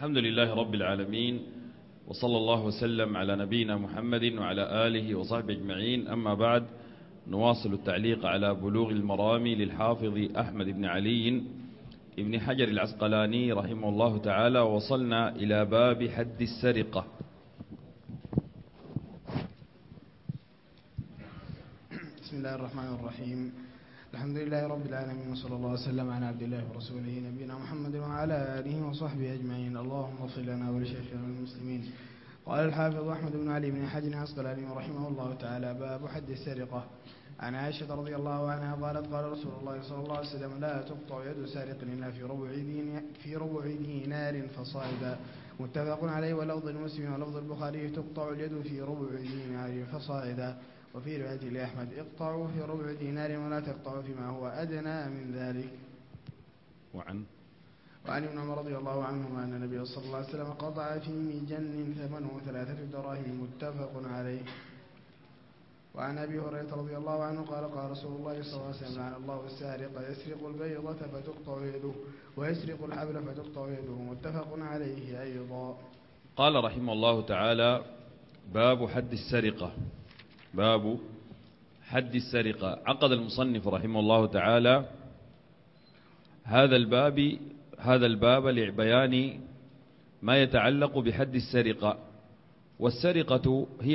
الحمد لله رب العالمين، وصلى الله وسلم على نبينا محمد وعلى آله وصحبه أجمعين. أما بعد، نواصل التعليق على بلوغ المرام للحافظ أحمد بن علي ابن حجر العسقلاني رحمه الله تعالى. وصلنا إلى باب حد السرقة. بسم الله الرحمن الرحيم. الحمد لله رب العالمين، وصلى الله وسلم على عبد الله ورسوله نبينا محمد وعلى آله وصحبه أجمعين. اللهم اغفر لنا ولشيخنا والمسلمين. قال الحافظ أحمد بن علي بن حجر العسقلاني رحمه الله تعالى: باب حد السرقة. عن عائشة رضي الله عنها قالت: قال رسول الله صلى الله عليه وسلم: لا تقطع يد سارق إلا في ربع دينار فصاعدا. متفق عليه. ولفظ المسلم ولفظ البخاري: تقطع اليد في ربع دينار فصاعدا. وفي رواية لأحمد: اقطعوا في ربع دينار ولا تقطعوا فيما هو أدنى من ذلك. وعن ابن عمر رضي الله عنهما أن النبي صلى الله عليه وسلم قطع في مجن ثمنه 3 دراهم. متفق عليه. وعن أبي هريرة رضي الله عنه قال: قال رسول الله صلى الله عليه وسلم: لعن الله السارق يسرق البيضة فتقطع يده ويسرق الحبل فتقطع يده. متفق عليه أيضا. قال رحمه الله تعالى: باب حد السرقة. باب حد السرقة. عقد المصنف رحمه الله تعالى هذا الباب لبيان ما يتعلق بحد السرقة. والسرقة هي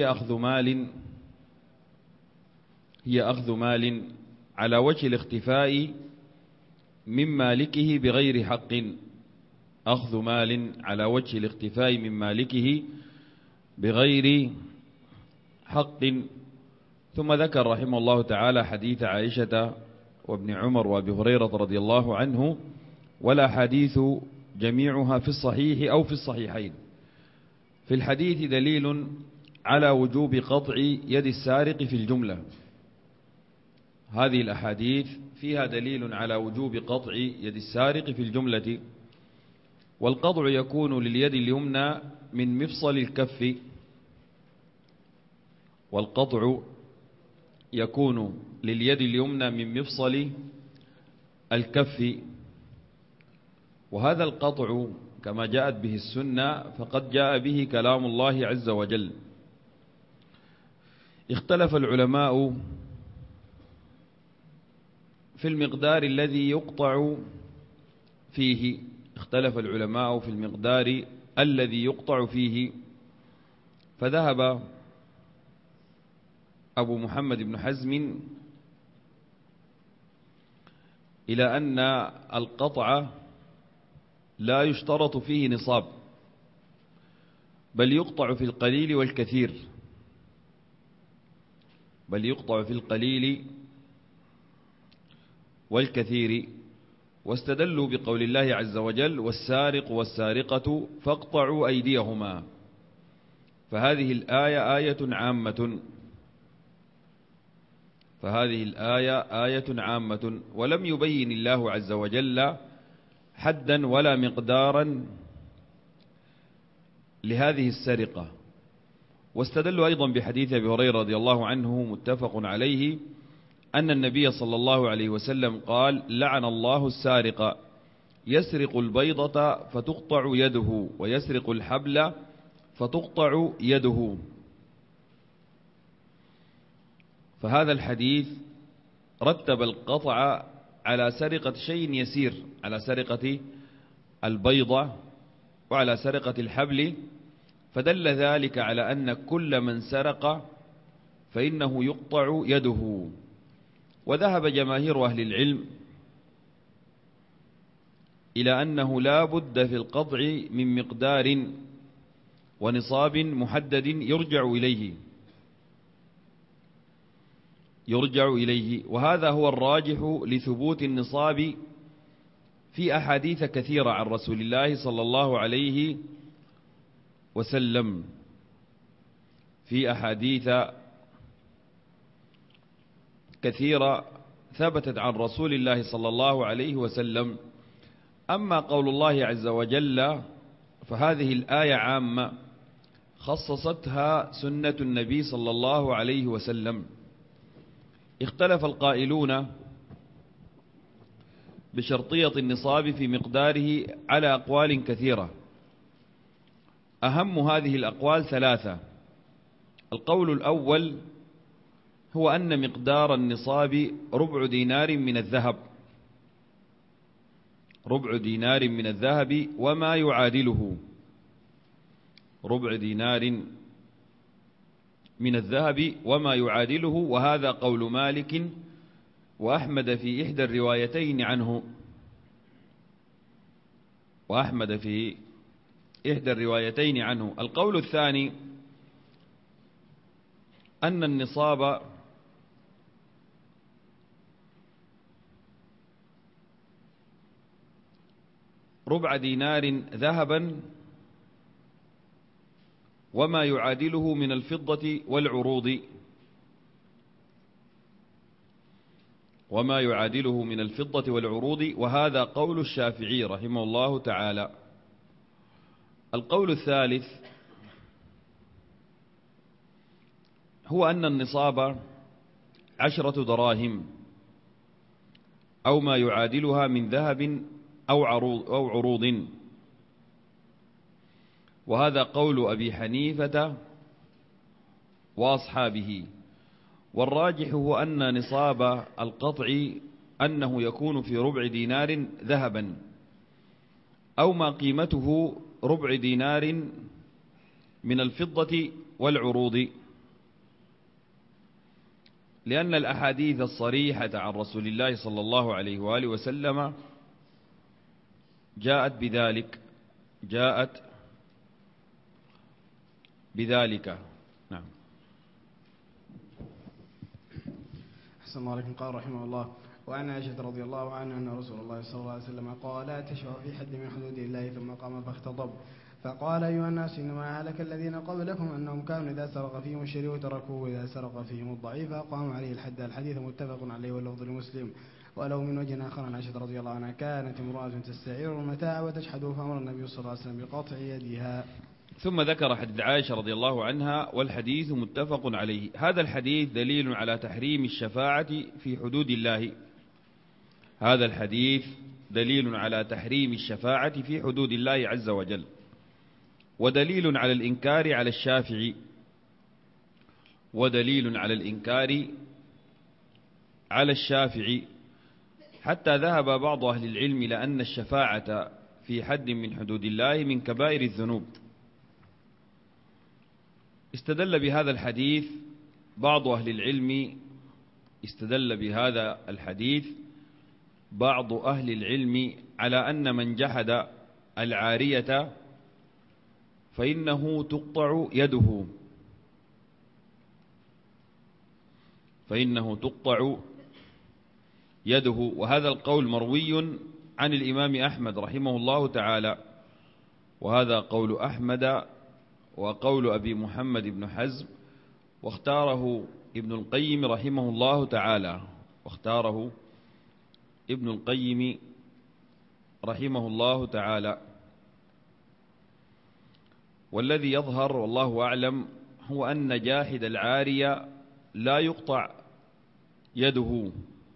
أخذ مال على وجه الاختفاء من مالكه بغير حق. أخذ مال على وجه الاختفاء من مالكه بغير حق. ثم ذكر رحمه الله تعالى حديث عائشة وابن عمر وابي هريرة رضي الله عنه، والأحاديث جميعها في الصحيح أو في الصحيحين. في الحديث دليل على وجوب قطع يد السارق في الجملة. هذه الأحاديث فيها دليل على وجوب قطع يد السارق في الجملة. والقطع يكون لليد اليمنى من مفصل الكف. والقطع يكون لليد اليمنى من مفصل الكف. وهذا القطع كما جاءت به السنة فقد جاء به كلام الله عز وجل. اختلف العلماء في المقدار الذي يقطع فيه. فذهب أبو محمد بن حزم إلى أن القطع لا يشترط فيه نصاب، بل يقطع في القليل والكثير. واستدلوا بقول الله عز وجل: والسارق والسارقة فاقطعوا أيديهما. فهذه الآية آية عامة، ولم يبين الله عز وجل حدا ولا مقدارا لهذه السرقة. واستدلوا أيضا بحديث أبي هريرة رضي الله عنه متفق عليه أن النبي صلى الله عليه وسلم قال: لعن الله السارق يسرق البيضة فتقطع يده ويسرق الحبل فتقطع يده. فهذا الحديث رتب القطع على سرقة شيء يسير، على سرقة البيضة وعلى سرقة الحبل، فدل ذلك على أن كل من سرق فإنه يقطع يده. وذهب جماهير أهل العلم إلى أنه لا بد في القطع من مقدار ونصاب محدد يرجع إليه. وهذا هو الراجح لثبوت النصاب في أحاديث كثيرة عن رسول الله صلى الله عليه وسلم. في أحاديث كثيرة ثبتت عن رسول الله صلى الله عليه وسلم. أما قول الله عز وجل فهذه الآية عامة خصصتها سنة النبي صلى الله عليه وسلم. اختلف القائلون بشرطية النصاب في مقداره على أقوال كثيرة. أهم هذه الأقوال ثلاثة. القول الأول هو أن مقدار النصاب ربع دينار من الذهب، ربع دينار من الذهب وما يعادله، ربع دينار من الذهب وما يعادله. وهذا قول مالك وأحمد في إحدى الروايتين عنه، وأحمد في إحدى الروايتين عنه. القول الثاني أن النصاب ربع دينار ذهبا وما يعادله من الفضة والعروض، وما يعادله من الفضة والعروض. وهذا قول الشافعي رحمه الله تعالى. القول الثالث هو أن النصاب 10 دراهم أو ما يعادلها من ذهب أو عروض، وهذا قول أبي حنيفة وأصحابه. والراجح هو أن نصاب القطع أنه يكون في ربع دينار ذهبا أو ما قيمته ربع دينار من الفضة والعروض، لأن الأحاديث الصريحة عن رسول الله صلى الله عليه وآله وسلم جاءت بذلك. نعم. أحسن الله عليكم. قال رحمه الله: وعن عائشة رضي الله عنها أن رسول الله صلى الله عليه وسلم قال: لا تشفع في حد من حدود الله. ثم قام فاختطب فقال: أيها الناس، إنما هلك الذين قبلكم أنهم كانوا إذا سرق فيهم الشريف تركوه، وإذا سرق فيهم الضعيف أقاموا عليه الحد. الحديث متفق عليه واللفظ لمسلم. وله من وجه آخر عن عائشة رضي الله عنها: كانت امرأة تستعير المتاع وتجحده، فأمر النبي صلى الله عليه وسلم بقطع يدها. ثم ذكر حديث عائشة رضي الله عنها، والحديث متفق عليه. هذا الحديث دليل على تحريم الشفاعة في حدود الله. هذا الحديث دليل على تحريم الشفاعة في حدود الله عز وجل، ودليل على الإنكار على الشافعي، ودليل على الإنكار على الشافعي، حتى ذهب بعض أهل العلم إلى أن الشفاعة في حد من حدود الله من كبائر الذنوب. استدل بهذا الحديث بعض أهل العلم، استدل بهذا الحديث بعض أهل العلم على أن من جحد العارية فإنه تقطع يده، فإنه تقطع يده. وهذا القول مروي عن الإمام أحمد رحمه الله تعالى، وهذا قول أحمد وقول أبي محمد بن حزم، واختاره ابن القيم رحمه الله تعالى، واختاره ابن القيم رحمه الله تعالى. والذي يظهر والله أعلم هو أن جاحد العارية لا يقطع يده.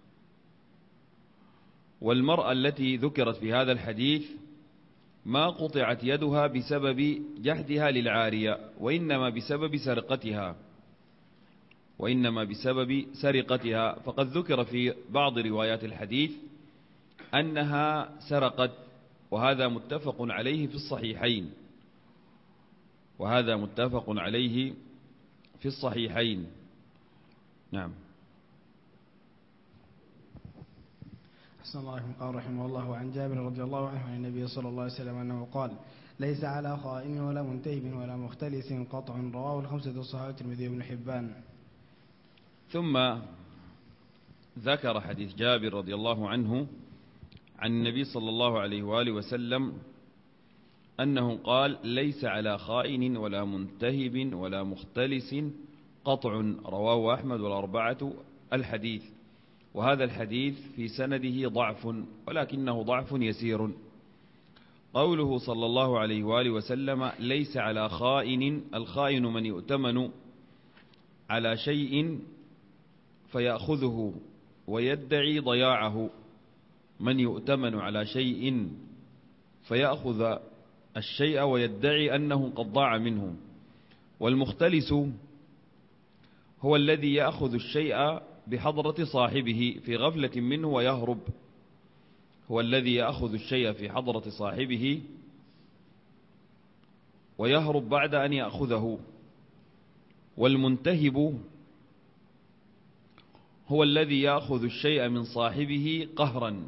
والمرأة التي ذكرت في هذا الحديث ما قطعت يدها بسبب جحدها للعارية، وإنما بسبب سرقتها، وإنما بسبب سرقتها. فقد ذكر في بعض روايات الحديث أنها سرقت، وهذا متفق عليه في الصحيحين، وهذا متفق عليه في الصحيحين. نعم. أحسن الله عليكم. قال رحمه الله: عن جابر رضي الله عنه عن النبي صلى الله عليه وسلم أنه قال: ليس على خائن ولا منتهب ولا مختلس قطع. رواه الخمسة والصحابة الترمذي وابن حبان. ثم ذكر حديث جابر رضي الله عنه عن النبي صلى الله عليه وآله وسلم أنه قال: ليس على خائن ولا منتهب ولا مختلس قطع. رواه أحمد والأربعة الحديث. وهذا الحديث في سنده ضعف، ولكنه ضعف يسير. قوله صلى الله عليه وآله وسلم: ليس على خائن، الخائن من يؤتمن على شيء فيأخذه ويدعي ضياعه، من يؤتمن على شيء فيأخذ الشيء ويدعي أنه قد ضاع منه. والمختلس هو الذي يأخذ الشيء بحضرة صاحبه في غفلة منه ويهرب، هو الذي يأخذ الشيء في حضرة صاحبه ويهرب بعد أن يأخذه. والمنتهب هو الذي يأخذ الشيء من صاحبه قهرا،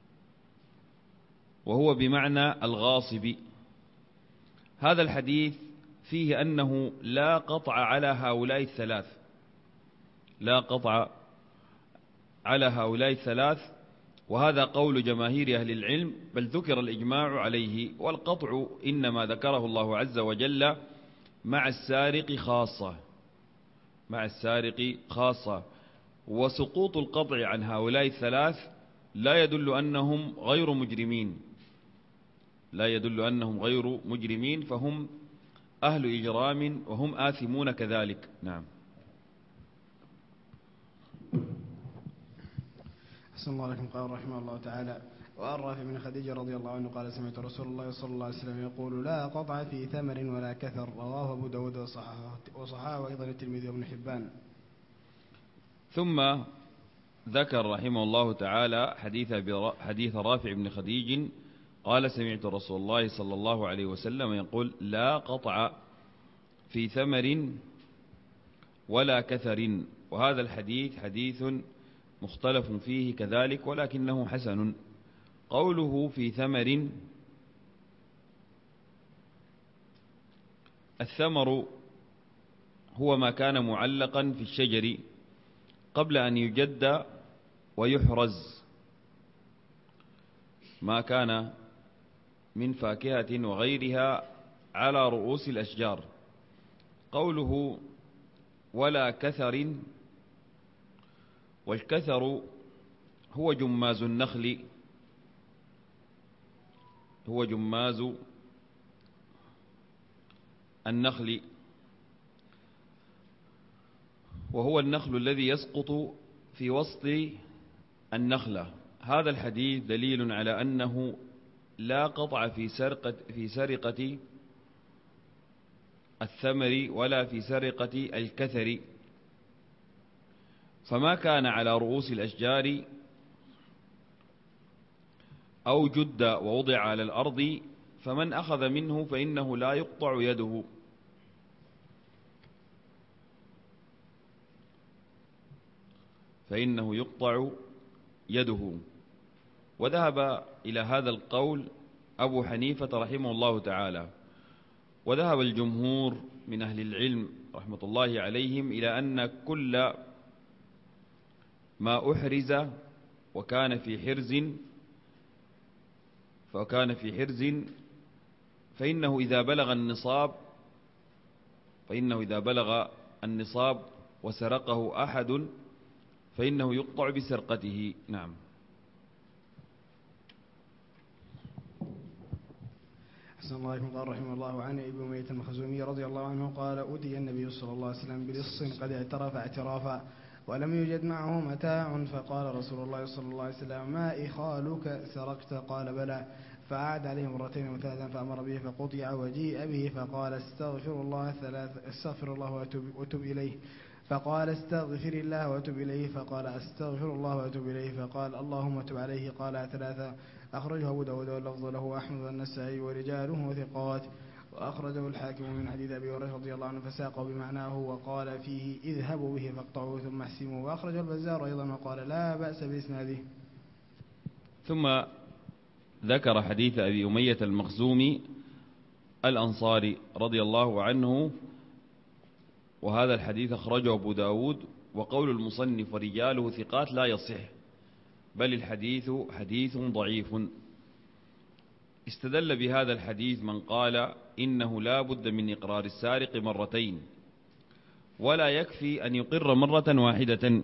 وهو بمعنى الغاصب. هذا الحديث فيه أنه لا قطع على هؤلاء الثلاث، لا قطع على هؤلاء الثلاث، وهذا قول جماهير أهل العلم، بل ذكر الإجماع عليه. والقطع إنما ذكره الله عز وجل مع السارق خاصة، مع السارق خاصة. وسقوط القطع عن هؤلاء الثلاث لا يدل أنهم غير مجرمين، لا يدل أنهم غير مجرمين، فهم أهل إجرام وهم آثمون كذلك. نعم. أحسن الله لكم. قال رحمه الله تعالى: وعن رافع بن خديجة رضي الله عنه قال: سمعت رسول الله صلى الله عليه وسلم يقول: لا قطع في ثمر ولا كثر. رواه أبو داود وصححه أيضا الترمذي وابن حبان. ثم ذكر رحمه الله تعالى حديث رافع بن خديج قال: سمعت رسول الله صلى الله عليه وسلم يقول: لا قطع في ثمر ولا كثر. وهذا الحديث حديث مختلف فيه كذلك، ولكنه حسن. قوله في ثمر، الثمر هو ما كان معلقا في الشجر قبل أن يجد ويحرز، ما كان من فاكهة وغيرها على رؤوس الأشجار. قوله ولا كثر، والكثر هو جماز النخل، هو جماز النخل، وهو النخل الذي يسقط في وسط النخلة. هذا الحديث دليل على أنه لا قطع في سرقة الثمر ولا في سرقة الكثر، فما كان على رؤوس الأشجار أو جد ووضع على الأرض فمن أخذ منه فإنه لا يقطع يده، فإنه يقطع يده. وذهب إلى هذا القول أبو حنيفة رحمه الله تعالى، وذهب الجمهور من أهل العلم رحمة الله عليهم إلى أن كل ما أحرز وكان في حرز فإنه إذا بلغ النصاب وسرقه أحد فإنه يقطع بسرقته. نعم. أحسن الله عليكم. قال رحمه الله: عن ابي أمية المخزومي رضي الله عنه قال: أتي النبي صلى الله عليه وسلم بلص قد اعترف اعترافا ولم يوجد معه متاع، فقال رسول الله صلى الله عليه وسلم: ما إخالك سرقت؟ قال: بلى. فأعاد عليه مرتين وثلاثا فأمر به فقطع وجيء به فقال: استغفر الله وأتوب إليه. فقال: استغفر الله وأتوب إليه. فقال: استغفر الله وأتوب إليه. فقال: اللهم تب عليه. قال: ثلاثا. أخرجه أبو داود واللفظ له أحمد والنسائي ورجاله ثقات، وأخرجه الحاكم من حديث أبي هريرة رضي الله عنه فساقه بمعناه وقال فيه: اذهبوا به فاقطعوه ثم احسموا. وأخرجه البزار أيضا وقال: لا بأس بإسناده. ثم ذكر حديث أبي أمية المخزومي الأنصاري رضي الله عنه، وهذا الحديث أخرجه أبو داود، وقول المصنف ورجاله ثقات لا يصح، بل الحديث حديث ضعيف. استدل بهذا الحديث من قال إنه لا بد من إقرار السارق مرتين، ولا يكفي أن يقر مرة واحدة،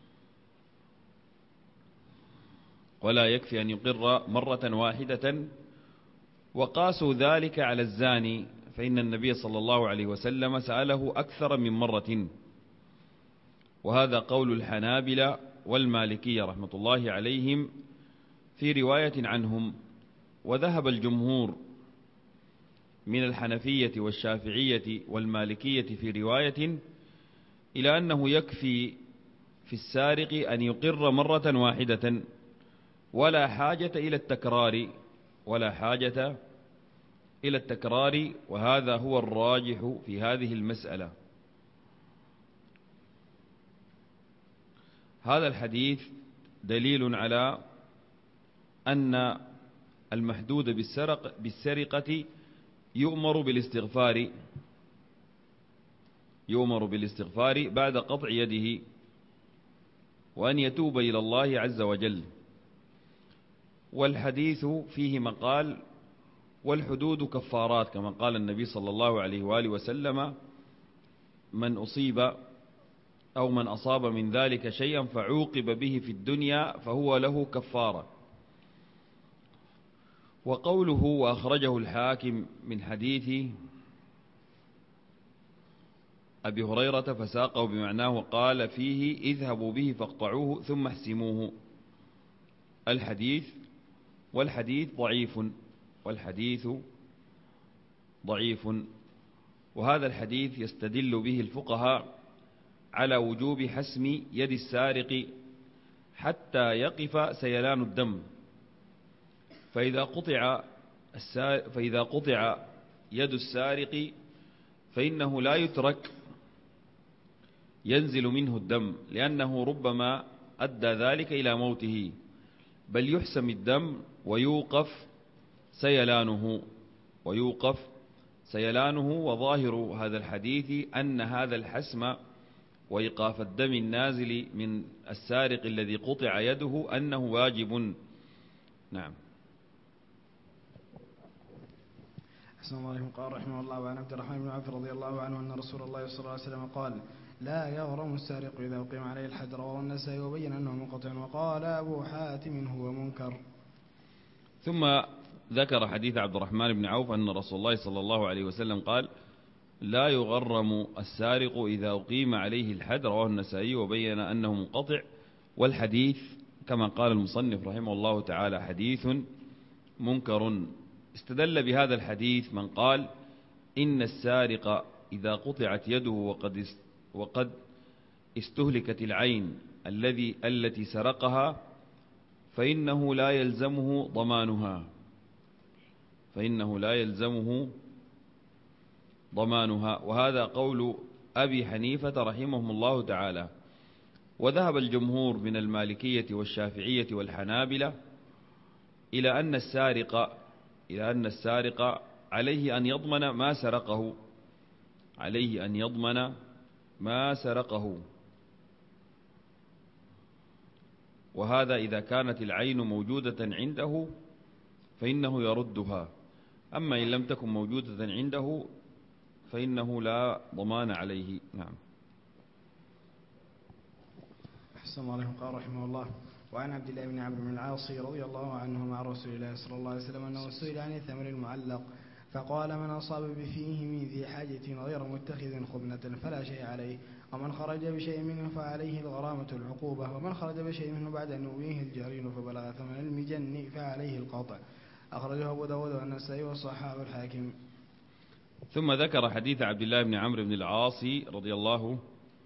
وقاسوا ذلك على الزاني، فإن النبي صلى الله عليه وسلم سأله أكثر من مرة. وهذا قول الحنابلة والمالكية رحمة الله عليهم في رواية عنهم. وذهب الجمهور من الحنفية والشافعية والمالكية في رواية إلى أنه يكفي في السارق أن يقر مرة واحدة ولا حاجة إلى التكرار، وهذا هو الراجح في هذه المسألة. هذا الحديث دليل على أن المحدود بالسرقة يؤمر بالاستغفار بعد قطع يده، وأن يتوب إلى الله عز وجل. والحديث فيه مقال: والحدود كفارات، كما قال النبي صلى الله عليه وآله وسلم: من أصيب أو من أصاب من ذلك شيئا فعوقب به في الدنيا فهو له كفارة. وقوله وأخرجه الحاكم من حديث أبي هريرة فساقه بمعناه وقال فيه: اذهبوا به فاقطعوه ثم احسموه. والحديث ضعيف. وهذا الحديث يستدل به الفقهاء على وجوب حسم يد السارق حتى يقف سيلان الدم، فإذا قطع يد السارق فإنه لا يترك ينزل منه الدم، لأنه ربما أدى ذلك إلى موته، بل يحسم الدم ويوقف سيلانه. وظاهر هذا الحديث أن هذا الحسم وإيقاف الدم النازل من السارق الذي قطع يده أنه واجب. نعم. أحسن الله عليكم. قال رحمه الله: وعن عبد الرحمن بن عوف رضي الله عنه أن رسول الله صلى الله عليه وسلم قال: لا يغرم السارق إذا أقيم عليه الحد. رواه النسائي وبين أنه منقطع. وقال أبو حاتم: هو منكر. ثم ذكر حديث عبد الرحمن بن عوف أن رسول الله صلى الله عليه وسلم قال: لا يغرم السارق إذا أقيم عليه الحد. رواه النسائي وبين أنه منقطع. والحديث كما قال المصنف رحمه الله تعالى حديث منكر. استدل بهذا الحديث من قال إن السارق إذا قطعت يده وقد استهلكت العين التي سرقها فإنه لا يلزمه ضمانها، وهذا قول أبي حنيفة رحمهم الله تعالى. وذهب الجمهور من المالكية والشافعية والحنابلة إلى أن السارق عليه أن يضمن ما سرقه، وهذا إذا كانت العين موجودة عنده فإنه يردها، أما إن لم تكن موجودة عنده فإنه لا ضمان عليه. نعم. أحسن الله عليكم. قال رحمه الله: وعن عبد الله بن عمرو بن العاص رضي الله عنه مع رسول الله صلى الله عليه وسلم أنه سئل عن الثمر المعلق فقال: من أصاب بفيه من ذي حاجة غير متخذ خبنة فلا شيء عليه، ومن خرج بشيء منه فعليه الغرامة العقوبة، ومن خرج بشيء منه بعد أن يؤويه الجرين فبلغ ثمن المجن فعليه القطع. أخرجه أبو داود والنسائي وصححه الحاكم. ثم ذكر حديث عبد الله بن عمرو بن العاص رضي الله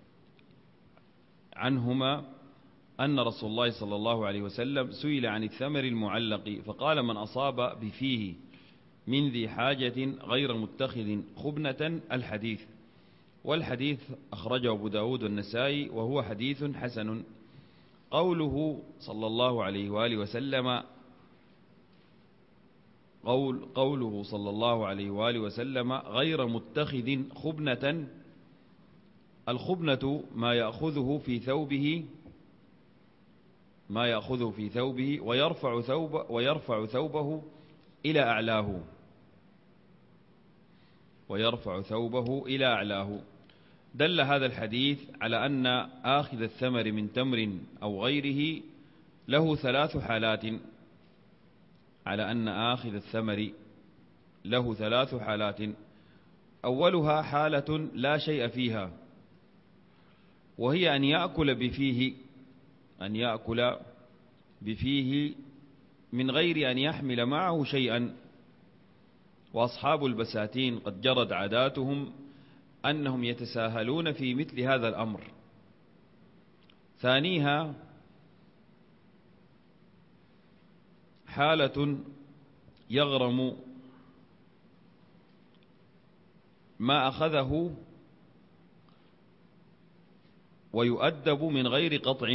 عنهما أن رسول الله صلى الله عليه وسلم سئل عن الثمر المعلق فقال: من أصاب بفيه من ذي حاجة غير متخذ خبنة. الحديث. والحديث أخرجه أبو داود والنسائي وهو حديث حسن. قوله صلى الله عليه وآله وسلم غير متخذ خبنة. الخبنة ما يأخذه في ثوبه ويرفع ثوبه إلى أعلاه. دل هذا الحديث على أن آخذ الثمر من تمر أو غيره له ثلاث حالات. أولها حالة لا شيء فيها، وهي أن يأكل بفيه من غير أن يحمل معه شيئا، وأصحاب البساتين قد جرت عاداتهم أنهم يتساهلون في مثل هذا الأمر. ثانيها حالة يغرم ما أخذه ويؤدب من غير قطع،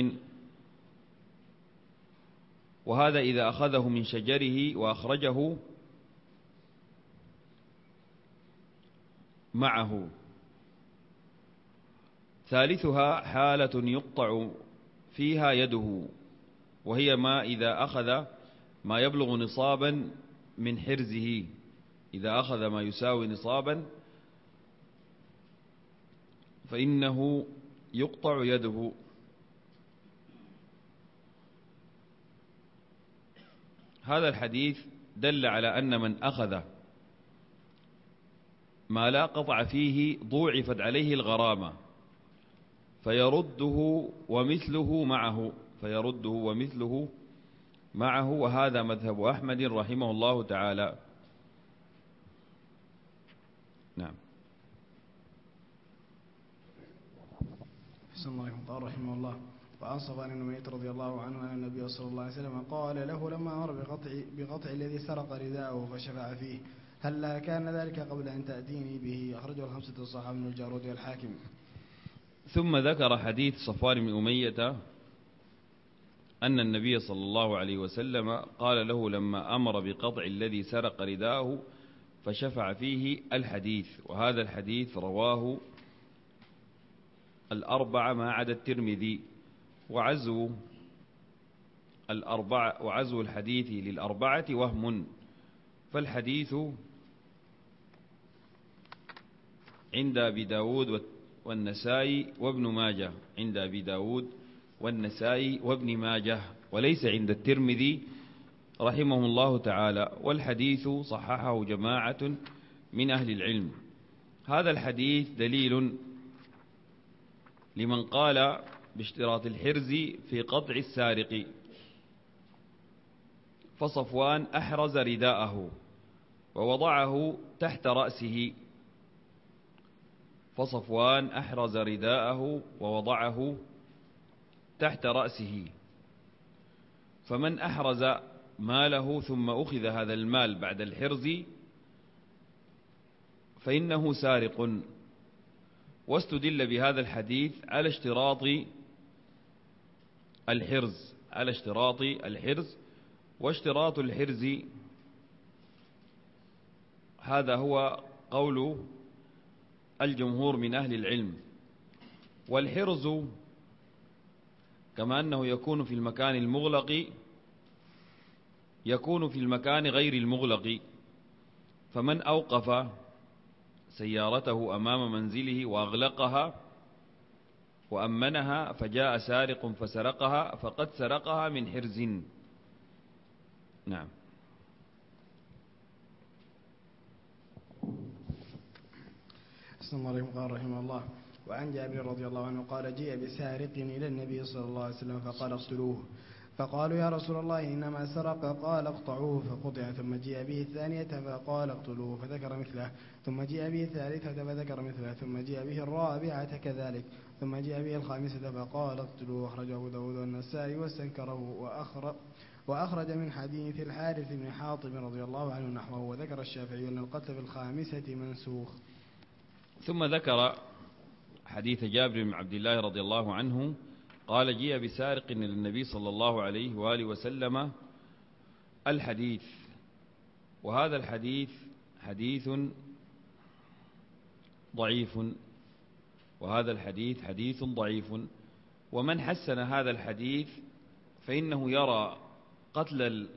وهذا إذا أخذه من شجره وأخرجه معه. ثالثها حالة يقطع فيها يده، وهي ما إذا أخذ ما يبلغ نصابا من حرزه، إذا أخذ ما يساوي نصابا فإنه يقطع يده. هذا الحديث دل على أن من أخذ ما لا قطع فيه ضوعفت عليه الغرامة فيرده ومثله معه، وهذا مذهب أحمد رحمه الله تعالى. نعم. حسن الله قال رحمه الله: وعن صفوان بن أمية رضي الله عنه أن النبي صلى الله عليه وسلم قال له لما أمر بقطع الذي سرق رداءه فشفع فيه: هلا كان ذلك قبل أن تأتيني به؟ أخرجه الخمسة الصحابة من الجارود والحاكم. ثم ذكر حديث صفوان بن أمية أن النبي صلى الله عليه وسلم قال له لما أمر بقطع الذي سرق رداءه فشفع فيه الحديث. وهذا الحديث رواه الأربعة ما عدا الترمذي، وعزو الحديث للأربعة وهم، فالحديث عند أبي داود والنسائي وابن ماجه، عند أبي داود والنسائي وابن ماجه، وليس عند الترمذي رحمه الله تعالى. والحديث صححه جماعة من أهل العلم. هذا الحديث دليل لمن قال باشتراط الحرز في قطع السارق. فصفوان أحرز رداءه ووضعه تحت رأسه، فمن أحرز ماله ثم أخذ هذا المال بعد الحرز فإنه سارق. واستدل بهذا الحديث على اشتراط الحرز، واشتراط الحرز هذا هو قول الجمهور من أهل العلم. والحرز كما أنه يكون في المكان المغلق يكون في المكان غير المغلق، فمن أوقف سيارته أمام منزله وأغلقها وأمنها فجاء سارق فسرقها فقد سرقها من حرز. نعم. حسن الله قال رحمه الله: وعن جابر رضي الله عنه قال: جيء بسارق إلى النبي صلى الله عليه وسلم فقال: اقتلوه. فقالوا: يا رسول الله إنما سرق. قال: اقطعوه. فقطع. ثم جيء به الثانية فقال: اقتلوه. فذكر مثله. ثم جيء به الثالثة فذكر مثله. ثم جيء به الرابعة كذلك. ثم جيء به الخامسة فقال: اقتلوه. أخرجه أبو داود والنسائي واستنكره، وأخرج من حديث الحارث بن حاطب رضي الله عنه نحوه. وذكر الشافعي أن القتل في الخامسة منسوخ. ثم ذكر حديث جابر بن عبد الله رضي الله عنه قال: جيء بسارق إلى النبي صلى الله عليه وآله وسلم الحديث. وهذا الحديث حديث ضعيف، ومن حسن هذا الحديث فإنه يرى قتل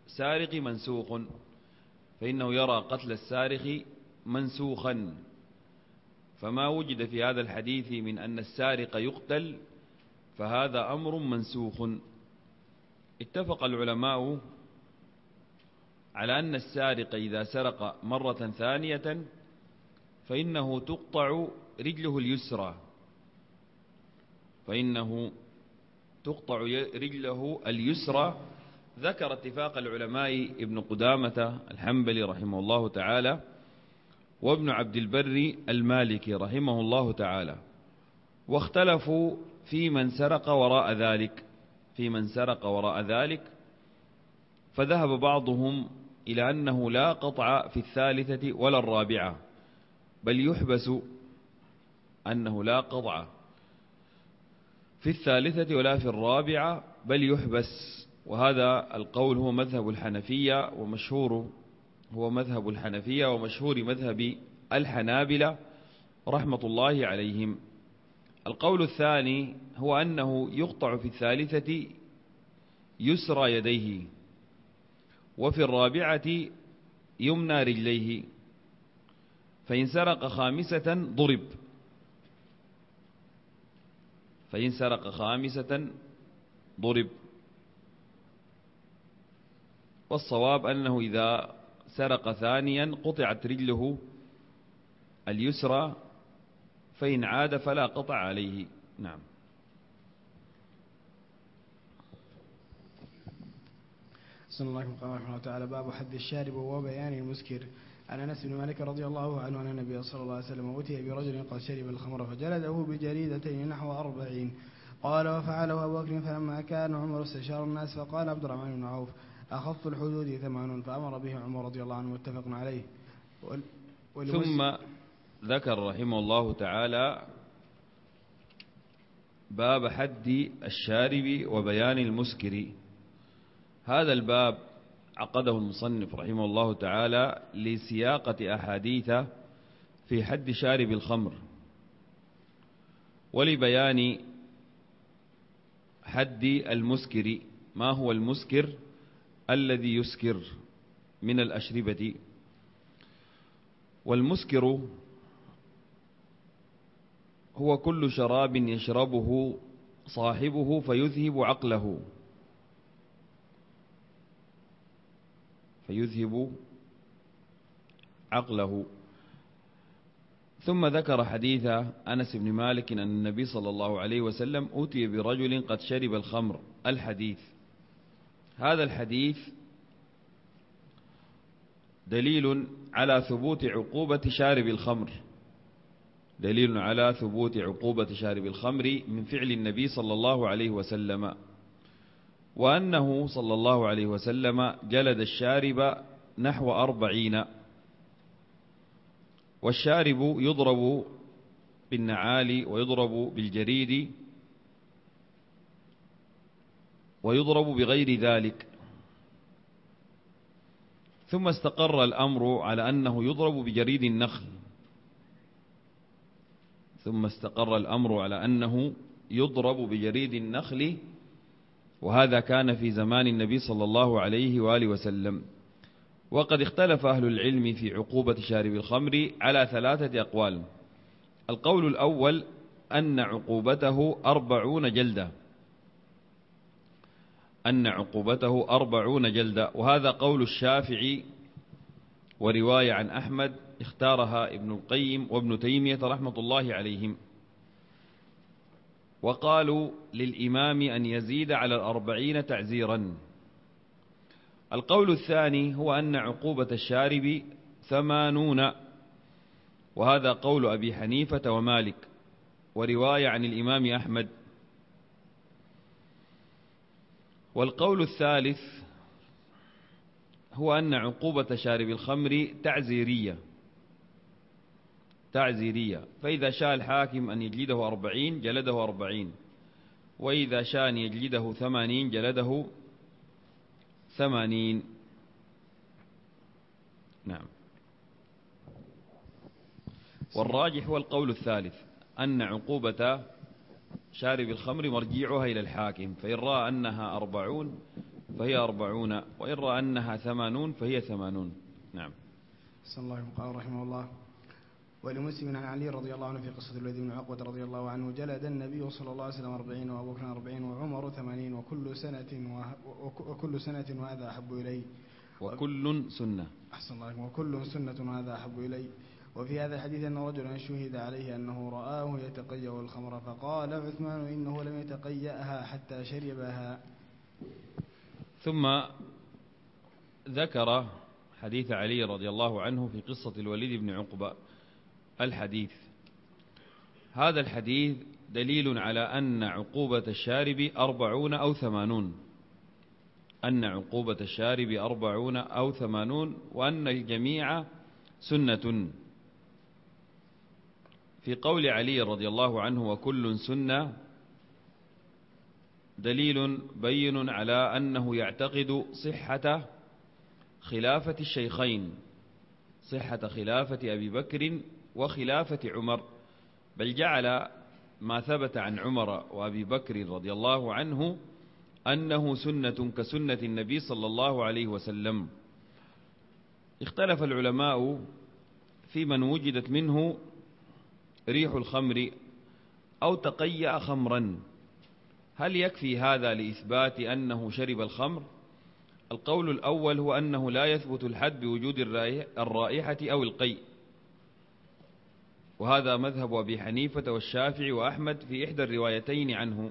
السارق منسوخا، فما وجد في هذا الحديث من أن السارق يقتل فهذا أمر منسوخ. اتفق العلماء على أن السارق إذا سرق مرة ثانية فإنه تقطع رجله اليسرى، ذكر اتفاق العلماء ابن قدامة الحنبلي رحمه الله تعالى وابن عبد البر المالكي رحمه الله تعالى، واختلفوا في من سرق وراء ذلك، فذهب بعضهم إلى أنه لا قطع في الثالثة ولا الرابعة، بل يحبس، أنه لا قطع في الثالثة ولا في الرابعة بل يحبس. وهذا القول هو مذهب الحنفية ومشهور مذهب الحنابلة رحمة الله عليهم. القول الثاني هو أنه يقطع في الثالثة يسرى يديه، وفي الرابعة يمنى رجليه، فإن سرق خامسة ضرب. والصواب أنه إذا سرق ثانيا قطعت رجله اليسرى، فإن عاد فلا قطع عليه. نعم. صلى الله عليه وسلم تعالى. باب حد الشارب وبيان المسكر. عن أنس بن مالك رضي الله عنه أن النبي صلى الله عليه وسلم أتي برجل قد شرب الخمر فجلده بجريدتين نحو 40. قال وفعله أبو بكر فلما كان عمر استشار الناس فقال عبد الرحمن بن عوف أخف الحدود 80، فأمر به عمر رضي الله عنه متفق عليه. ثم ذكر رحمه الله تعالى باب حد الشارب وبيان المسكر. هذا الباب عقده المصنف رحمه الله تعالى لسياقة أحاديث في حد شارب الخمر، ولبيان حد المسكر، ما هو المسكر الذي يسكر من الأشربة. والمسكر هو كل شراب يشربه صاحبه فيذهب عقله. ثم ذكر حديث أنس بن مالك أن النبي صلى الله عليه وسلم أتي برجل قد شرب الخمر. الحديث، هذا الحديث دليل على ثبوت عقوبة شارب الخمر من فعل النبي صلى الله عليه وسلم، وأنه صلى الله عليه وسلم جلد الشارب نحو 40. والشارب يضرب بالنعال ويضرب بالجريد ويضرب بغير ذلك. ثم استقر الأمر على أنه يضرب بجريد النخل، وهذا كان في زمان النبي صلى الله عليه وآله وسلم. وقد اختلف أهل العلم في عقوبة شارب الخمر على 3 أقوال. القول الأول أن عقوبته 40 جلدة، وهذا قول الشافعي ورواية عن أحمد اختارها ابن القيم وابن تيمية رحمة الله عليهم. وقالوا للإمام أن يزيد على 40 تعزيرا. القول الثاني هو أن عقوبة الشارب 80، وهذا قول أبي حنيفة ومالك ورواية عن الإمام أحمد. والقول الثالث هو أن عقوبة شارب الخمر تعزيرية، فإذا شاء الحاكم أن يجلده 40 جلده 40، وإذا شاء أن يجلده 80 جلده 80. نعم. والراجح هو القول الثالث، أن عقوبة شارب الخمر مرجيعها إلى الحاكم، فإن رأى أنها 40 فهي 40، وإن رأى أنها 80 فهي 80. نعم. صلى الله عليه وسلم. قال رحمه الله: ولمسلم عن علي رضي الله عنه في قصة الوليد بن عقبة رضي الله عنه جلد النبي صلى الله عليه وسلم 40 وأبو بكر 40 وعمر 80 وكل سنة وهذا أحب إلي. وكل سنة. أحسن الله عليكم. وكل سنة وهذا أحب إلي. وفي هذا الحديث أن رجلا شهد عليه أنه رآه يتقيأ الخمر، فقال عثمان إنه لم يتقيأها حتى شربها. ثم ذكر حديث علي رضي الله عنه في قصة الوليد بن عقبة. الحديث هذا الحديث دليل على أن عقوبة الشارب 40 أو 80، أن عقوبة الشارب 40 أو 80، وأن الجميع سنة. في قول علي رضي الله عنه وكل سنة دليل بين على أنه يعتقد صحة خلافة الشيخين، صحة خلافة أبي بكر وخلافة عمر، بل جعل ما ثبت عن عمر وأبي بكر رضي الله عنه أنه سنة كسنة النبي صلى الله عليه وسلم. اختلف العلماء في من وجدت منه ريح الخمر أو تقيأ خمرا، هل يكفي هذا لإثبات أنه شرب الخمر؟ القول الأول هو أنه لا يثبت الحد بوجود الرائحة أو القيء، وهذا مذهب أبي حنيفة والشافعي وأحمد في إحدى الروايتين عنه.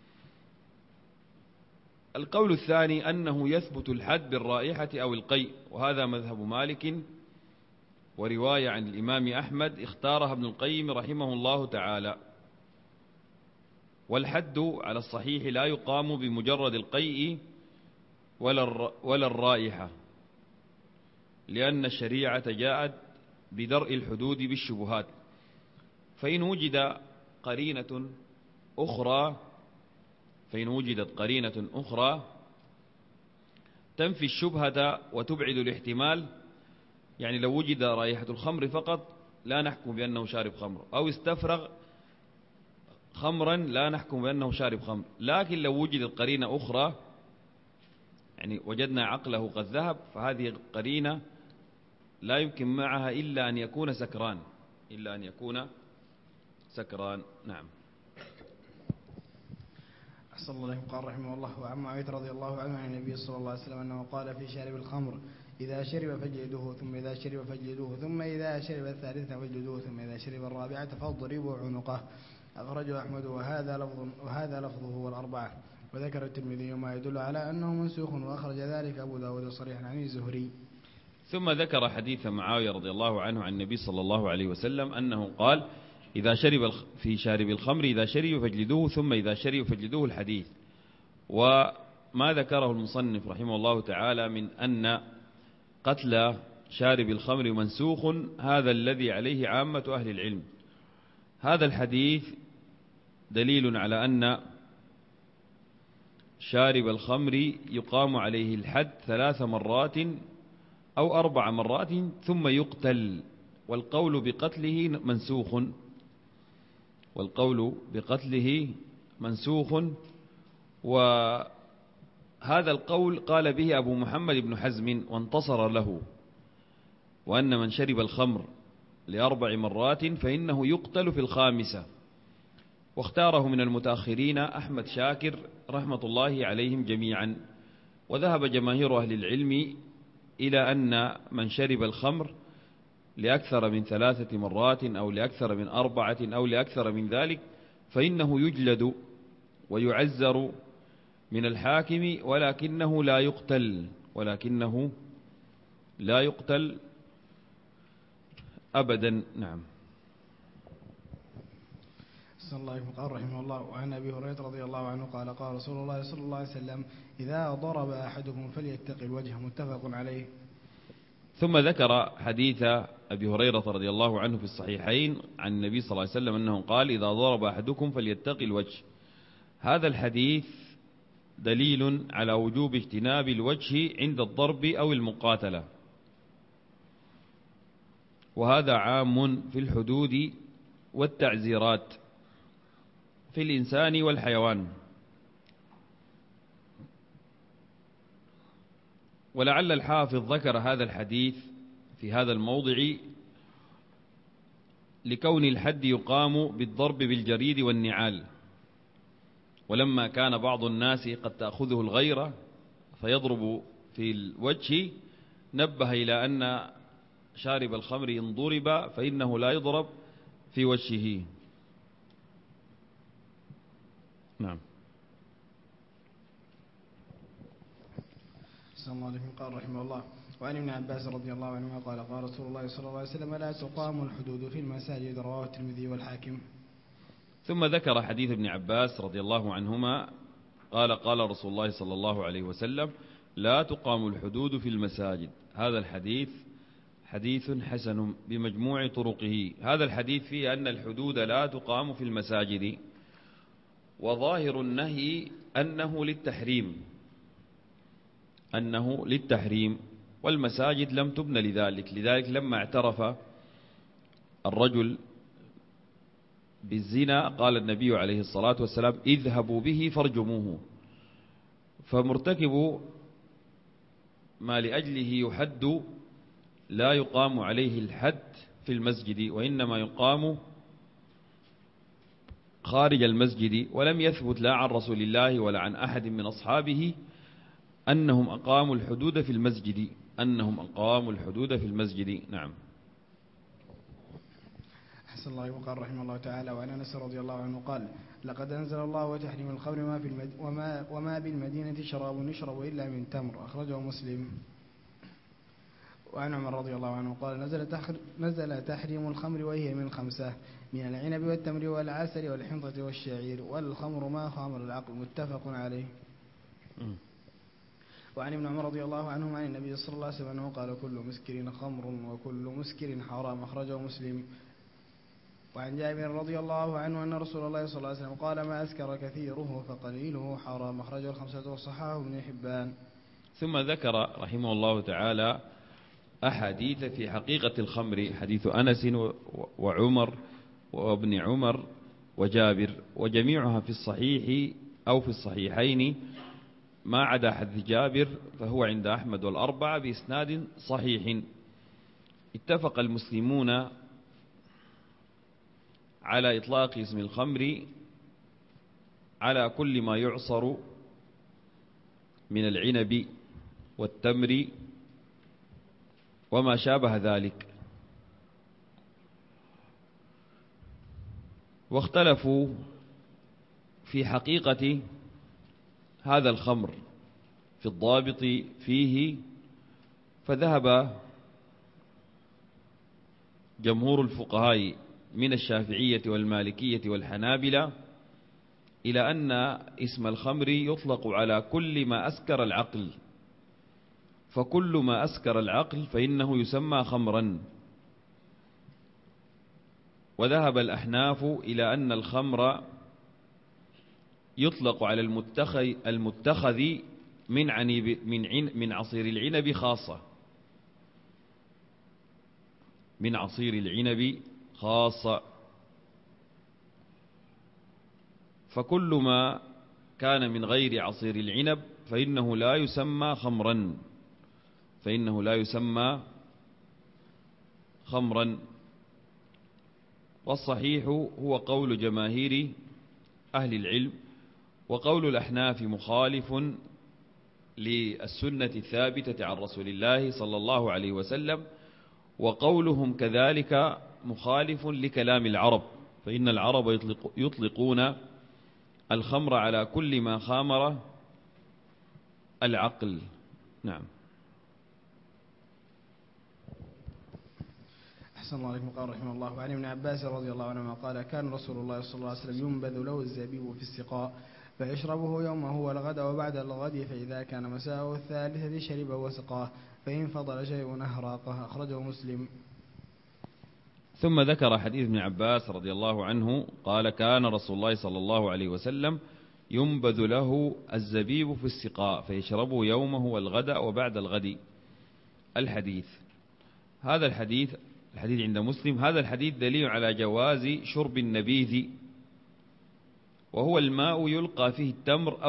القول الثاني أنه يثبت الحد بالرائحة أو القيء، وهذا مذهب مالك ورواية عن الإمام أحمد اختارها ابن القيم رحمه الله تعالى. والحد على الصحيح لا يقام بمجرد القيء ولا الرائحة، لأن الشريعة جاءت بدرء الحدود بالشبهات، فإن وجدت قرينة أخرى تنفي الشبهة وتبعد الاحتمال، يعني لو وجد رائحة الخمر فقط لا نحكم بأنه شارب خمر، أو استفرغ خمرا لا نحكم بأنه شارب خمر، لكن لو وجدت قرينة أخرى يعني وجدنا عقله قد ذهب، فهذه القرينة لا يمكن معها إلا أن يكون سكران. نعم. أحسن الله عليكم. قال رحمه الله: وعن معاوية رضي الله عنه عن النبي صلى الله عليه وسلم أنه قال في شارب الخمر: إذا شرب فاجلدوه، ثم إذا شرب فاجلدوه، ثم إذا شرب الثالثة فاجلدوه، ثم إذا شرب الرابعة فاضربوا عنقه. أخرجه أحمد وهذا لفظه والأربعة. وذكر الترمذي ما يدل على أنه منسوخ، وأخرج ذلك أبو داود صريحا عن الزهري. ثم ذكر حديث معاوية رضي الله عنه عن النبي صلى الله عليه وسلم أنه قال: إذا شرب في شارب الخمر إذا شرب فاجلدوه، ثم إذا شرب فاجلدوه، الحديث. وما ذكره المصنف رحمه الله تعالى من أن قتل شارب الخمر منسوخ، هذا الذي عليه عامة أهل العلم. هذا الحديث دليل على أن شارب الخمر يقام عليه الحد 3 مرات أو 4 مرات ثم يقتل، والقول بقتله منسوخ. وهذا القول قال به أبو محمد بن حزم وانتصر له، وأن من شرب الخمر ل4 مرات فإنه يقتل في 5. واختاره من المتأخرين أحمد شاكر رحمة الله عليهم جميعا. وذهب جماهير أهل العلم إلى أن من شرب الخمر لأكثر من 3 مرات أو لأكثر من 4 أو لأكثر من ذلك فإنه يجلد ويعزر من الحاكم، ولكنه لا يقتل أبدا. نعم. صلى الله عليه وسلم. قال رحمه الله: وعن أبي هريرة رضي الله عنه قال: قال رسول الله صلى الله عليه وسلم: إذا ضرب أحدكم فليتق الوجه. متفق عليه. ثم ذكر حديث أبي هريرة رضي الله عنه في الصحيحين عن النبي صلى الله عليه وسلم أنه قال: إذا ضرب أحدكم فليتق الوجه. هذا الحديث دليل على وجوب اجتناب الوجه عند الضرب أو المقاتلة، وهذا عام في الحدود والتعزيرات في الإنسان والحيوان. ولعل الحافظ ذكر هذا الحديث في هذا الموضع لكون الحد يقام بالضرب بالجريد والنعال، ولما كان بعض الناس قد تأخذه الغيرة فيضرب في الوجه نبه إلى أن شارب الخمر إن ضرب فإنه لا يضرب في وجهه. نعم. أحسن الله عليكم. قال رحمه الله: وعن ابن عباس رضي الله عنهما قال: قال رسول الله صلى الله عليه وسلم: لا تقام الحدود في المساجد. رواه الترمذي والحاكم. ثم ذكر حديث ابن عباس رضي الله عنهما قال: قال رسول الله صلى الله عليه وسلم: لا تقام الحدود في المساجد. هذا الحديث حديث حسن بمجموع طرقه. هذا الحديث فيه أن الحدود لا تقام في المساجد، وظاهر النهي أنه للتحريم، والمساجد لم تبن لذلك. لذلك لما اعترف الرجل بالزنا قال النبي عليه الصلاة والسلام: اذهبوا به فارجموه. فمرتكب ما لأجله يحد لا يقام عليه الحد في المسجد، وإنما يقام خارج المسجد. ولم يثبت لا عن رسول الله ولا عن أحد من أصحابه أنهم أقاموا الحدود في المسجد. نعم. أحسن الله. وقال رحمه الله تعالى: وعن أنس رضي الله عنه قال: لقد أنزل الله تحريم الخمر وما بالمدينة شراب يشرب إلا من تمر. أخرجه مسلم. وعن عمر رضي الله عنه قال: نزل تحريم الخمر وهي من 5: من العنب والتمر والعسل والحنطة والشعير، والخمر ما خامر العقل. متفق عليه. وعن ابن عمر رضي الله عنهما عن النبي صلى الله عليه وسلم أنه قال: كل مسكر خمر وكل مسكر حرام. أخرجه مسلم. وعن جابر رضي الله عنه أن رسول الله صلى الله عليه وسلم قال: ما أسكر كثيره فقليله حرام. أخرجه الخمسة وصححه ابن حبان. ثم ذكر رحمه الله تعالى أحاديث في حقيقة الخمر: حديث أنس وعمر وابن عمر وجابر، وجميعها في الصحيح أو في الصحيحين ما عدا حديث جابر، فهو عند أحمد والأربعة بإسناد صحيح. اتفق المسلمون على إطلاق اسم الخمر على كل ما يعصر من العنب والتمر وما شابه ذلك، واختلفوا في حقيقة هذا الخمر في الضابط فيه. فذهب جمهور الفقهاء من الشافعية والمالكية والحنابلة إلى أن اسم الخمر يطلق على كل ما أسكر العقل، فكل ما أسكر العقل فإنه يسمى خمرا. وذهب الأحناف إلى أن الخمر يطلق على المتخذ من عصير العنب خاصة، من عصير العنب خاصة. فكل ما كان من غير عصير العنب فإنه لا يسمى خمرا. والصحيح هو قول جماهير أهل العلم، وقول الأحناف مخالف للسنة الثابتة عن رسول الله صلى الله عليه وسلم، وقولهم كذلك مخالف لكلام العرب، فإن العرب يطلقون الخمر على كل ما خامر العقل. نعم. أحسن الله عليكم. قال رحمه الله: وعن ابن عباس رضي الله عنهما قال: كان رسول الله صلى الله عليه وسلم ينبذ له الزبيب في السقاء فيشربه يومه والغد وبعد الغد، فإذا كان مساءه الثالثة شربه وسقاه، فإن فضل شيء أهراقه. أخرجه مسلم. ثم ذكر حديث ابن عباس رضي الله عنه قال: كان رسول الله صلى الله عليه وسلم ينبذ له الزبيب في السقاء فيشربه يومه والغد وبعد الغد. الحديث هذا الحديث عند مسلم. هذا الحديث دليل على جواز شرب النبيذ، وهو الماء يلقى فيه التمر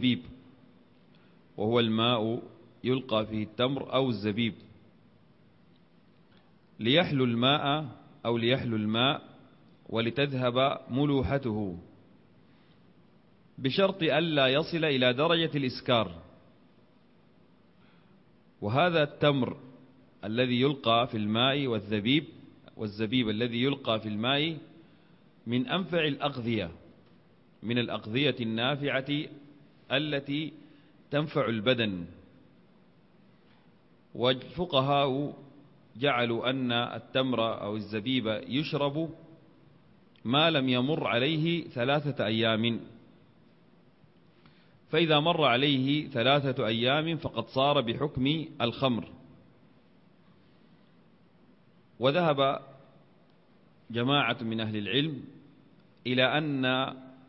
أو الزبيب، ليحلو الماء ولتذهب ملوحته، بشرط ألا يصل إلى درجة الإسكار. وهذا التمر الذي يلقى في الماء والزبيب الذي يلقى في الماء من أنفع الأغذية، من الأغذية النافعة التي تنفع البدن، والفقهاء جعلوا أن التمر أو الزبيب يشرب ما لم يمر عليه 3 أيام، فإذا مر عليه 3 أيام فقد صار بحكم الخمر. وذهب جماعة من أهل العلم إلى أن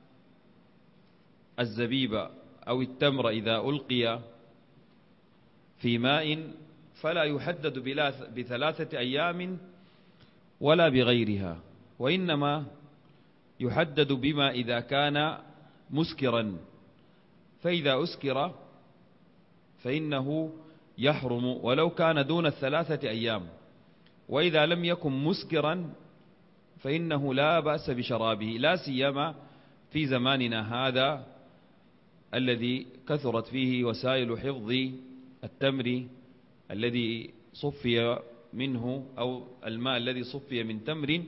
الزبيب أو التمر إذا ألقي في ماء فلا يحدد ب3 أيام ولا بغيرها، وإنما يحدد بما إذا كان مسكرا، فإذا أسكر فإنه يحرم ولو كان دون 3 أيام، وإذا لم يكن مسكرا فإنه لا بأس بشرابه، لا سيما في زماننا هذا الذي كثرت فيه وسائل حفظ التمر الذي صفي منه أو الماء الذي صفي من تمر،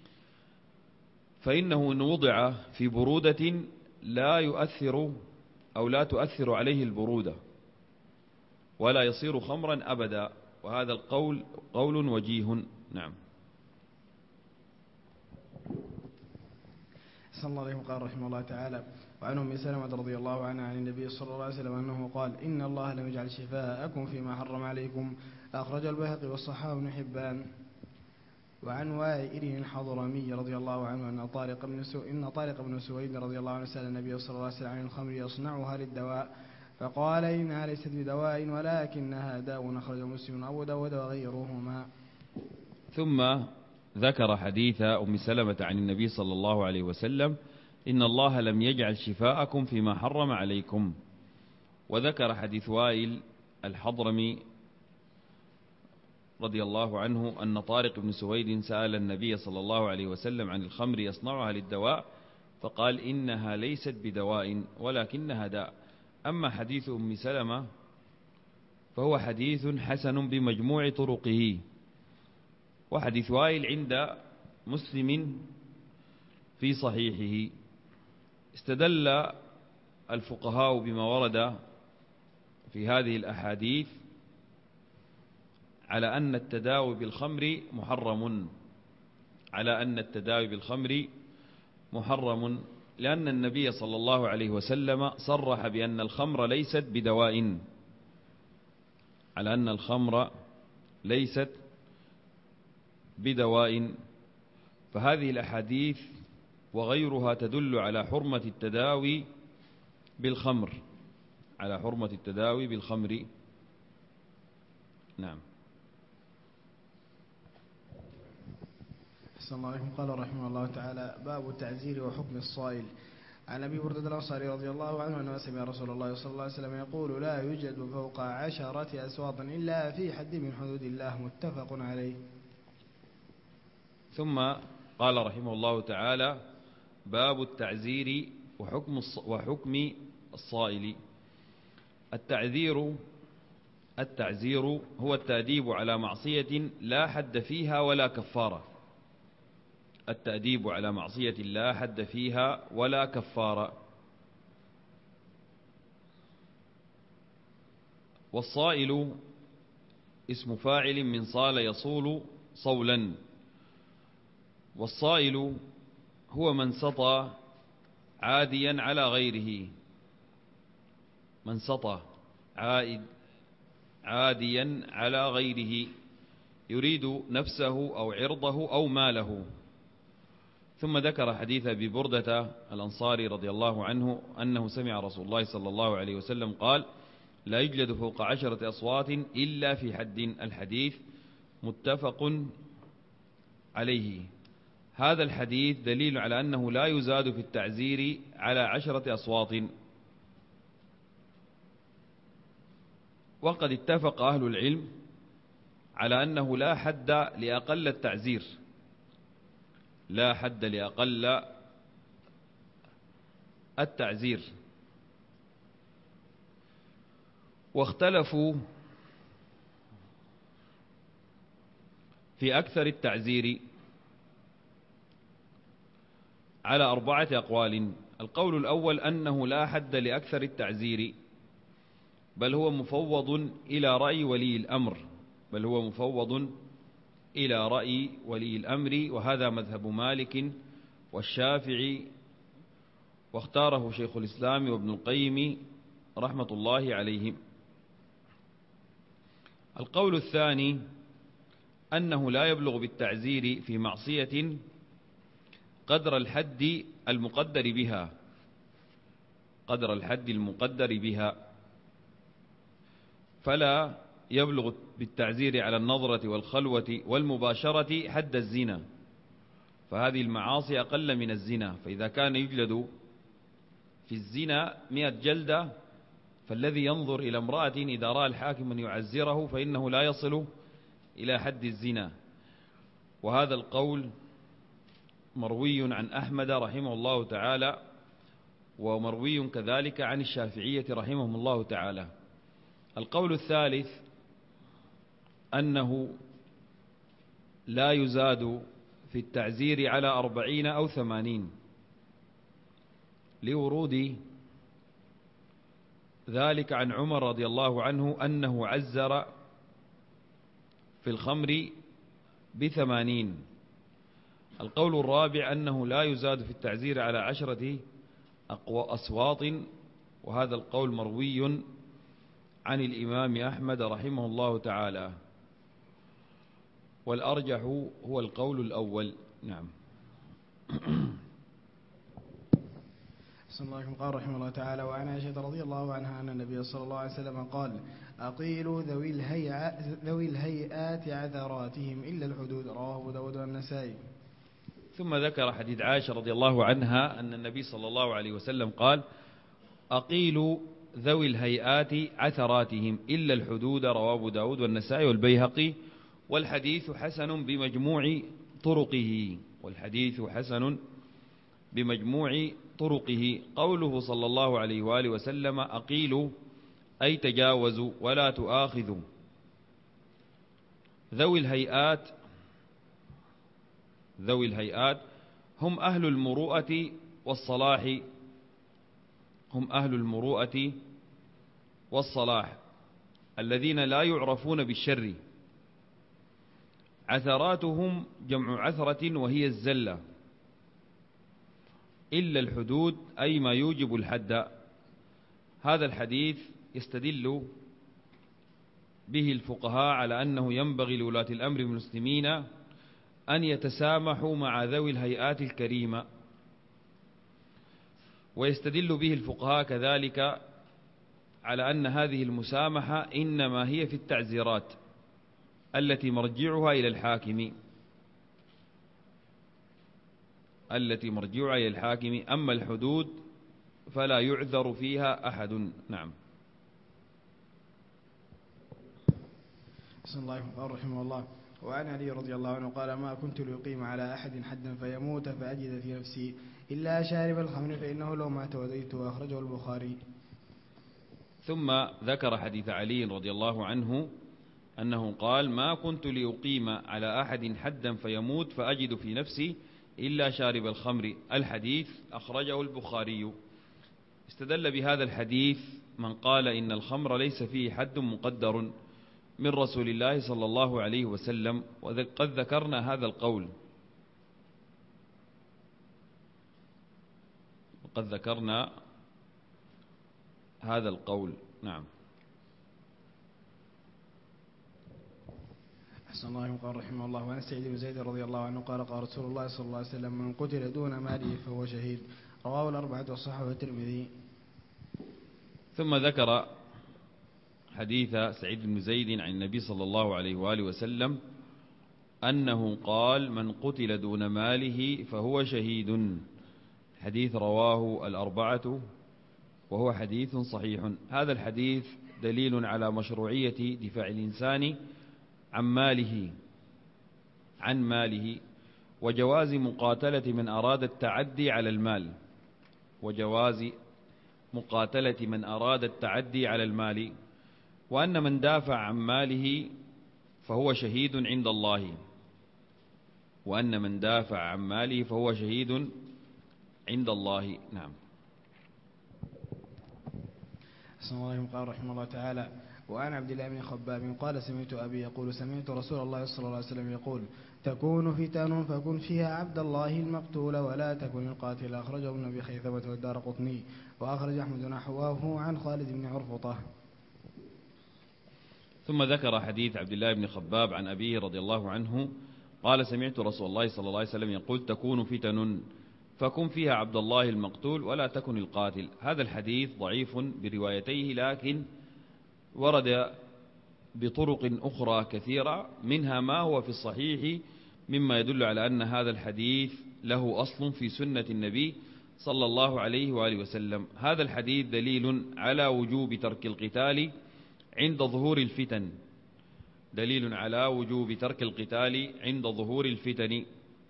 فإنه إن وضع في برودة لا يؤثر أو لا تؤثر عليه البرودة ولا يصير خمرا أبدا، وهذا القول قول وجيه. نعم. صلى الله عليه قال رحمه الله تعالى: وعن أم سلمة رضي الله عنها عن النبي صلى الله عليه وسلم أنه قال: إن الله لم يجعل شفاءكم فيما حرم عليكم. أخرج البيهقي والصحاح بن حبان. وعن وائل الحضرمي رضي الله عنه أن طارق بن سويد رضي الله عنه سأل النبي صلى الله عليه وسلم عن الخمر يصنعها للدواء، فقال: إنها ليست بدواء ولكنها داء. أخرجه مسلم وأبو داود وغيرهما. ثم ذكر حديث أم سلمة عن النبي صلى الله عليه وسلم: إن الله لم يجعل شفاءكم فيما حرم عليكم. وذكر حديث وائل الحضرمي رضي الله عنه أن طارق بن سويد سأل النبي صلى الله عليه وسلم عن الخمر يصنعها للدواء، فقال: إنها ليست بدواء ولكنها داء. أما حديث أم سلمة فهو حديث حسن بمجموع طرقه، وحديث وائل عند مسلم في صحيحه. استدل الفقهاء بما ورد في هذه الأحاديث على أن التداوي بالخمر محرم، لأن النبي صلى الله عليه وسلم صرح بأن الخمر ليست بدواء، على أن الخمر ليست بدواء. فهذه الأحاديث وغيرها تدل على حرمة التداوي بالخمر، نعم. أحسن الله عليكم. قال رحمه الله تعالى: باب التعزير وحكم الصائل. عن أبي بردة الأنصاري رضي الله عنه أنه سمع رسول الله صلى الله عليه وسلم يقول: لا يوجد فوق 10 أسواط إلا في حد من حدود الله. متفق عليه. ثم قال رحمه الله تعالى: باب التعزير وحكم الصائل. التعزير هو التأديب على معصية لا حد فيها ولا كفارة. والصائل اسم فاعل من صال يصول صولا. والصائل هو من سطى عاديا على غيره، عاديا على غيره يريد نفسه أو عرضه أو ماله. ثم ذكر حديث أبي بردة الأنصاري رضي الله عنه أنه سمع رسول الله صلى الله عليه وسلم قال: لا يجلد فوق 10 أصوات إلا في حد. الحديث متفق عليه. هذا الحديث دليل على أنه لا يزاد في التعزير على 10 أصوات. وقد اتفق أهل العلم على أنه لا حد لأقل التعزير، واختلفوا في أكثر التعزير على 4 أقوال. القول الأول أنه لا حد لأكثر التعزير، بل هو مفوض إلى رأي ولي الأمر، بل هو مفوض إلى رأي ولي الأمر، وهذا مذهب مالك والشافعي، واختاره شيخ الإسلام وابن القيم رحمة الله عليهم. القول الثاني أنه لا يبلغ بالتعزير في معصية قدر الحد المقدر بها، قدر الحد المقدر بها، فلا يبلغ بالتعزير على النظرة والخلوة والمباشرة حد الزنا، فهذه المعاصي أقل من الزنا، فإذا كان يجلد في الزنا 100 جلدة، فالذي ينظر إلى امرأة إذا رأى الحاكم أن يعزره فإنه لا يصل إلى حد الزنا. وهذا القول مروي عن أحمد رحمه الله تعالى، ومروي كذلك عن الشافعية رحمهم الله تعالى. القول الثالث أنه لا يزاد في التعزير على 40 أو 80، لورود ذلك عن عمر رضي الله عنه أنه عزر في الخمر ب80. القول الرابع أنه لا يزاد في التعزير على 10 أصوات، وهذا القول مروي عن الإمام أحمد رحمه الله تعالى، والأرجح هو القول الأول. نعم. أحسن الله عليكم. قال رحمه الله تعالى: وعن عائشة رضي الله عنها أن النبي صلى الله عليه وسلم قال: أقيلوا ذوي الهيئات عذراتهم إلا الحدود. رواه أبو داود والنسائي. ثم ذكر حديث عائشة رضي الله عنها أن النبي صلى الله عليه وسلم قال: أقيلوا ذوي الهيئات عثراتهم إلا الحدود. رواه أبو داود والنسائي والبيهقي، والحديث حسن بمجموع طرقه، والحديث حسن بمجموع طرقه. قوله صلى الله عليه وآله وسلم أقيلوا أي تجاوزوا ولا تؤاخذوا. ذوي الهيئات هم أهل المروءة والصلاح، هم أهل المروءة والصلاح الذين لا يعرفون بالشر. عثراتهم جمع عثرة وهي الزلة. إلا الحدود أي ما يوجب الحد. هذا الحديث يستدل به الفقهاء على أنه ينبغي لولاة الأمر المسلمين أن يتسامحوا مع ذوي الهيئات الكريمة، ويستدل به الفقهاء كذلك على أن هذه المسامحة إنما هي في التعزيرات التي مرجعها إلى الحاكم، أما الحدود فلا يعذر فيها أحد. نعم. بسم الله قال رحمه الله: وعن علي رضي الله عنه قال: ما كنت لأقيم على أحد حدا فيموت فأجد في نفسي إلا شارب الخمر فإنه لو مات وديت. أخرجه البخاري. ثم ذكر حديث علي رضي الله عنه أنه قال: ما كنت لأقيم على أحد حدا فيموت فأجد في نفسي إلا شارب الخمر. الحديث أخرجه البخاري. استدل بهذا الحديث من قال إن الخمر ليس فيه حد مقدر من رسول الله صلى الله عليه وسلم، وقد ذكرنا هذا القول، نعم. أحسن الله قال رحمه الله: وعن سعيد بن زيد رضي الله عنه قال: قال رسول الله صلى الله عليه وسلم: من قتل دون ماله فهو شهيد. رواه الأربعة وصححه الترمذي. ثم ذكر حديث سعيد بن زيد عن النبي صلى الله عليه وآله وسلم أنه قال: من قتل دون ماله فهو شهيد. حديث رواه الأربعة وهو حديث صحيح. هذا الحديث دليل على مشروعية دفاع الإنسان عن ماله وجواز مقاتلة من أراد التعدي على المال، وأن من دافع عن ماله فهو شهيد عند الله. نعم. أحسن الله قال رحمه الله تعالى: وعن عبد الله بن خباب قال سمعت أبي يقول سمعت رسول الله صلى الله عليه وسلم يقول تكون فتن فكن فيها عبد الله المقتول ولا تكن القاتل. أخرجه ابن أبي خيثمة والدارقطني وأخرج أحمد نحوه عن خالد بن عرفطة. ثم ذكر حديث عبد الله بن خباب عن أبيه رضي الله عنه قال سمعت رسول الله صلى الله عليه وسلم يقول تكون فتن فكن فيها عبد الله المقتول ولا تكن القاتل. هذا الحديث ضعيف بروايتيه، لكن ورد بطرق أخرى كثيرة، منها ما هو في الصحيح مما يدل على أن هذا الحديث له أصل في سنة النبي صلى الله عليه وآله وسلم. هذا الحديث دليل على وجوب ترك القتال عند ظهور الفتن، دليل على وجوب ترك القتال عند ظهور الفتن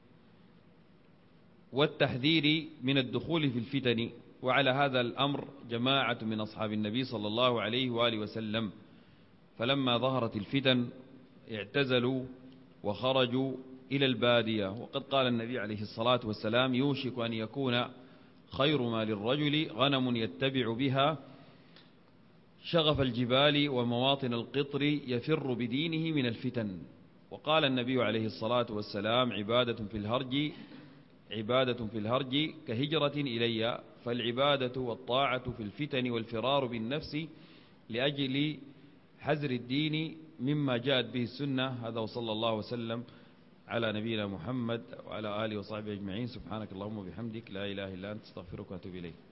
والتحذير من الدخول في الفتن. وعلى هذا الأمر جماعة من أصحاب النبي صلى الله عليه وآله وسلم، فلما ظهرت الفتن اعتزلوا وخرجوا إلى البادية. وقد قال النبي عليه الصلاة والسلام يوشك أن يكون خير ما للرجل غنم يتبع بها شغف الجبال ومواطن القطر يفر بدينه من الفتن. وقال النبي عليه الصلاة والسلام عبادة في الهرج كهجرة إلي، فالعبادة والطاعة في الفتن والفرار بالنفس لأجل حزر الدين مما جاءت به السنة. هذا وصلى الله وسلم على نبينا محمد وعلى آله وصحبه أجمعين. سبحانك اللهم وبحمدك لا إله إلا أنت استغفرك وأتوب إليك.